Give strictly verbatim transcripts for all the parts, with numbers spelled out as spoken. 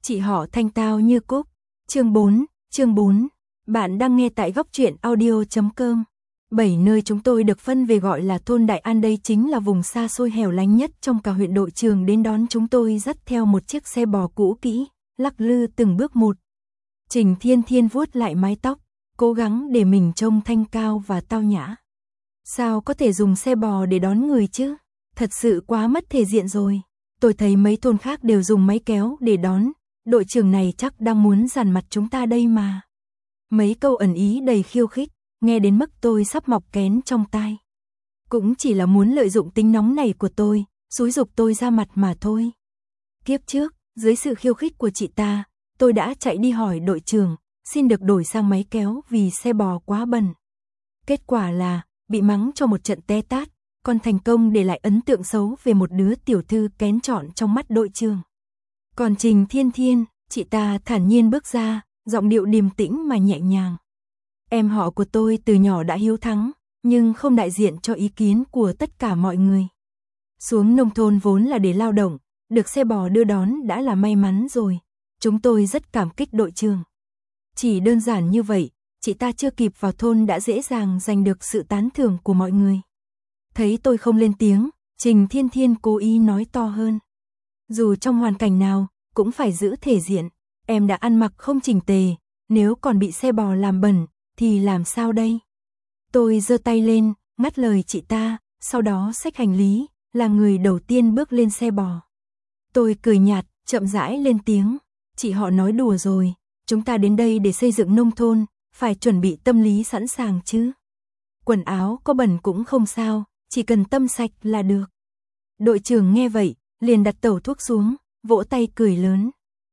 Chị họ thanh tao như cúc. Chương bốn, chương bốn. Bạn đang nghe tại góc truyện audio chấm com. Bảy nơi chúng tôi được phân về gọi là thôn Đại An, đây chính là vùng xa xôi hẻo lánh nhất trong cả huyện. Đội trưởng đến đón chúng tôi dắt theo một chiếc xe bò cũ kỹ, lắc lư từng bước một. Trình Thiên Thiên vuốt lại mái tóc, cố gắng để mình trông thanh cao và tao nhã. Sao có thể dùng xe bò để đón người chứ? Thật sự quá mất thể diện rồi. Tôi thấy mấy thôn khác đều dùng máy kéo để đón, đội trưởng này chắc đang muốn dằn mặt chúng ta đây mà. Mấy câu ẩn ý đầy khiêu khích, nghe đến mức tôi sắp mọc kén trong tai. Cũng chỉ là muốn lợi dụng tính nóng này của tôi, xúi giục tôi ra mặt mà thôi. Kiếp trước, dưới sự khiêu khích của chị ta, tôi đã chạy đi hỏi đội trưởng, xin được đổi sang máy kéo vì xe bò quá bẩn. Kết quả là, bị mắng cho một trận té tát, còn thành công để lại ấn tượng xấu về một đứa tiểu thư kén chọn trong mắt đội trưởng. Còn Trình Thiên Thiên, chị ta thản nhiên bước ra, giọng điệu điềm tĩnh mà nhẹ nhàng. Em họ của tôi từ nhỏ đã hiếu thắng, nhưng không đại diện cho ý kiến của tất cả mọi người. Xuống nông thôn vốn là để lao động, được xe bò đưa đón đã là may mắn rồi. Chúng tôi rất cảm kích đội trưởng. Chỉ đơn giản như vậy, chị ta chưa kịp vào thôn đã dễ dàng giành được sự tán thưởng của mọi người. Thấy tôi không lên tiếng, Trình Thiên Thiên cố ý nói to hơn. Dù trong hoàn cảnh nào, cũng phải giữ thể diện. Em đã ăn mặc không chỉnh tề, nếu còn bị xe bò làm bẩn, thì làm sao đây? Tôi giơ tay lên, ngắt lời chị ta, sau đó xách hành lý, là người đầu tiên bước lên xe bò. Tôi cười nhạt, chậm rãi lên tiếng. Chị họ nói đùa rồi, chúng ta đến đây để xây dựng nông thôn, phải chuẩn bị tâm lý sẵn sàng chứ. Quần áo có bẩn cũng không sao, chỉ cần tâm sạch là được. Đội trưởng nghe vậy, liền đặt tẩu thuốc xuống, vỗ tay cười lớn.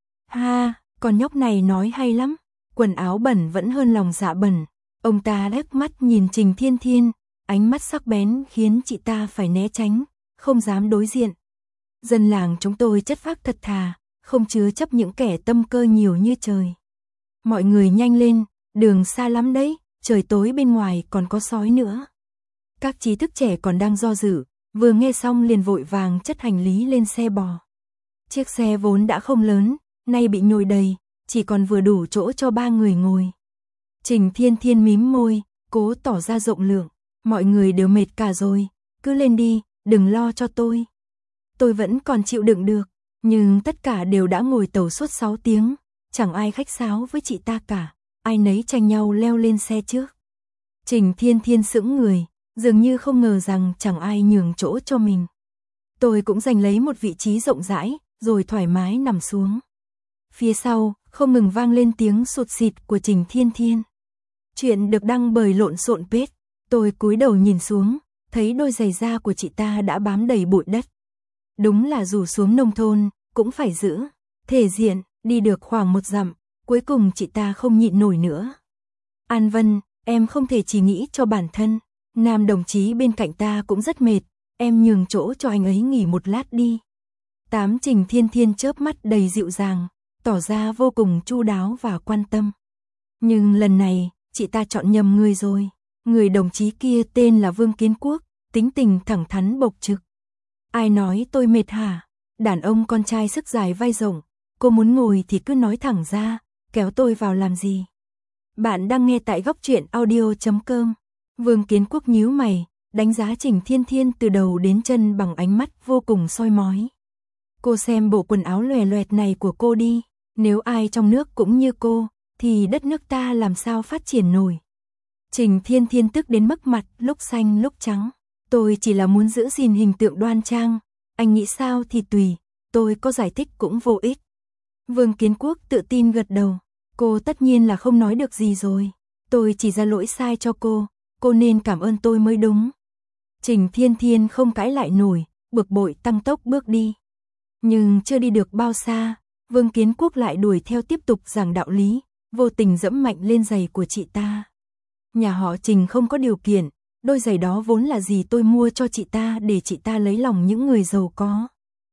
Ha, con nhóc này nói hay lắm, quần áo bẩn vẫn hơn lòng dạ bẩn. Ông ta liếc mắt nhìn Trình Thiên Thiên, ánh mắt sắc bén khiến chị ta phải né tránh, không dám đối diện. Dân làng chúng tôi chất phác thật thà, không chứa chấp những kẻ tâm cơ nhiều như trời. Mọi người nhanh lên, đường xa lắm đấy, trời tối bên ngoài còn có sói nữa. Các trí thức trẻ còn đang do dự, vừa nghe xong liền vội vàng chất hành lý lên xe bò. Chiếc xe vốn đã không lớn, nay bị nhồi đầy, chỉ còn vừa đủ chỗ cho ba người ngồi. Trình Thiên Thiên mím môi, cố tỏ ra rộng lượng. Mọi người đều mệt cả rồi, cứ lên đi, đừng lo cho tôi. Tôi vẫn còn chịu đựng được, nhưng tất cả đều đã ngồi tàu suốt sáu tiếng, chẳng ai khách sáo với chị ta cả, ai nấy tranh nhau leo lên xe trước. Trình Thiên Thiên sững người, dường như không ngờ rằng chẳng ai nhường chỗ cho mình. Tôi cũng giành lấy một vị trí rộng rãi, rồi thoải mái nằm xuống. Phía sau, không ngừng vang lên tiếng sụt sịt của Trình Thiên Thiên. Chuyện được đăng bởi Lộn Xộn Page. Tôi cúi đầu nhìn xuống, thấy đôi giày da của chị ta đã bám đầy bụi đất. Đúng là dù xuống nông thôn, cũng phải giữ thể diện, đi được khoảng một dặm, cuối cùng chị ta không nhịn nổi nữa. An Vân, em không thể chỉ nghĩ cho bản thân, nam đồng chí bên cạnh ta cũng rất mệt, em nhường chỗ cho anh ấy nghỉ một lát đi. Tám Trình Thiên Thiên chớp mắt đầy dịu dàng, tỏ ra vô cùng chu đáo và quan tâm. Nhưng lần này, chị ta chọn nhầm người rồi. Người đồng chí kia tên là Vương Kiến Quốc, tính tình thẳng thắn bộc trực. Ai nói tôi mệt hả? Đàn ông con trai sức dài vai rộng, cô muốn ngồi thì cứ nói thẳng ra, kéo tôi vào làm gì? Bạn đang nghe tại góc truyện audio chấm com. Vương Kiến Quốc nhíu mày, đánh giá Trình Thiên Thiên từ đầu đến chân bằng ánh mắt vô cùng soi mói. Cô xem bộ quần áo lòe loẹt này của cô đi, nếu ai trong nước cũng như cô, thì đất nước ta làm sao phát triển nổi. Trình Thiên Thiên tức đến mức mặt lúc xanh lúc trắng. Tôi chỉ là muốn giữ gìn hình tượng đoan trang, anh nghĩ sao thì tùy, tôi có giải thích cũng vô ích. Vương Kiến Quốc tự tin gật đầu, cô tất nhiên là không nói được gì rồi, tôi chỉ ra lỗi sai cho cô, cô nên cảm ơn tôi mới đúng. Trình Thiên Thiên không cãi lại nổi, bực bội tăng tốc bước đi. Nhưng chưa đi được bao xa, Vương Kiến Quốc lại đuổi theo tiếp tục giảng đạo lý, vô tình dẫm mạnh lên giày của chị ta. Nhà họ Trình không có điều kiện, đôi giày đó vốn là gì tôi mua cho chị ta để chị ta lấy lòng những người giàu có.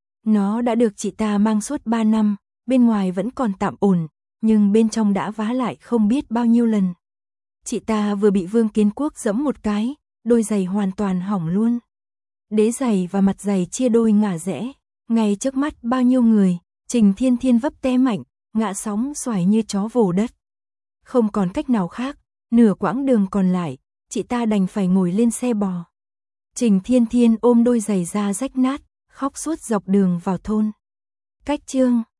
Nó đã được chị ta mang suốt ba năm, bên ngoài vẫn còn tạm ổn, nhưng bên trong đã vá lại không biết bao nhiêu lần. Chị ta vừa bị Vương Kiến Quốc giẫm một cái, đôi giày hoàn toàn hỏng luôn. Đế giày và mặt giày chia đôi ngả rẽ, ngay trước mắt bao nhiêu người, Trình Thiên Thiên vấp té mạnh, ngã sóng xoài như chó vồ đất. Không còn cách nào khác, nửa quãng đường còn lại, chị ta đành phải ngồi lên xe bò. Trình Thiên Thiên ôm đôi giày da rách nát, khóc suốt dọc đường vào thôn. Cách chương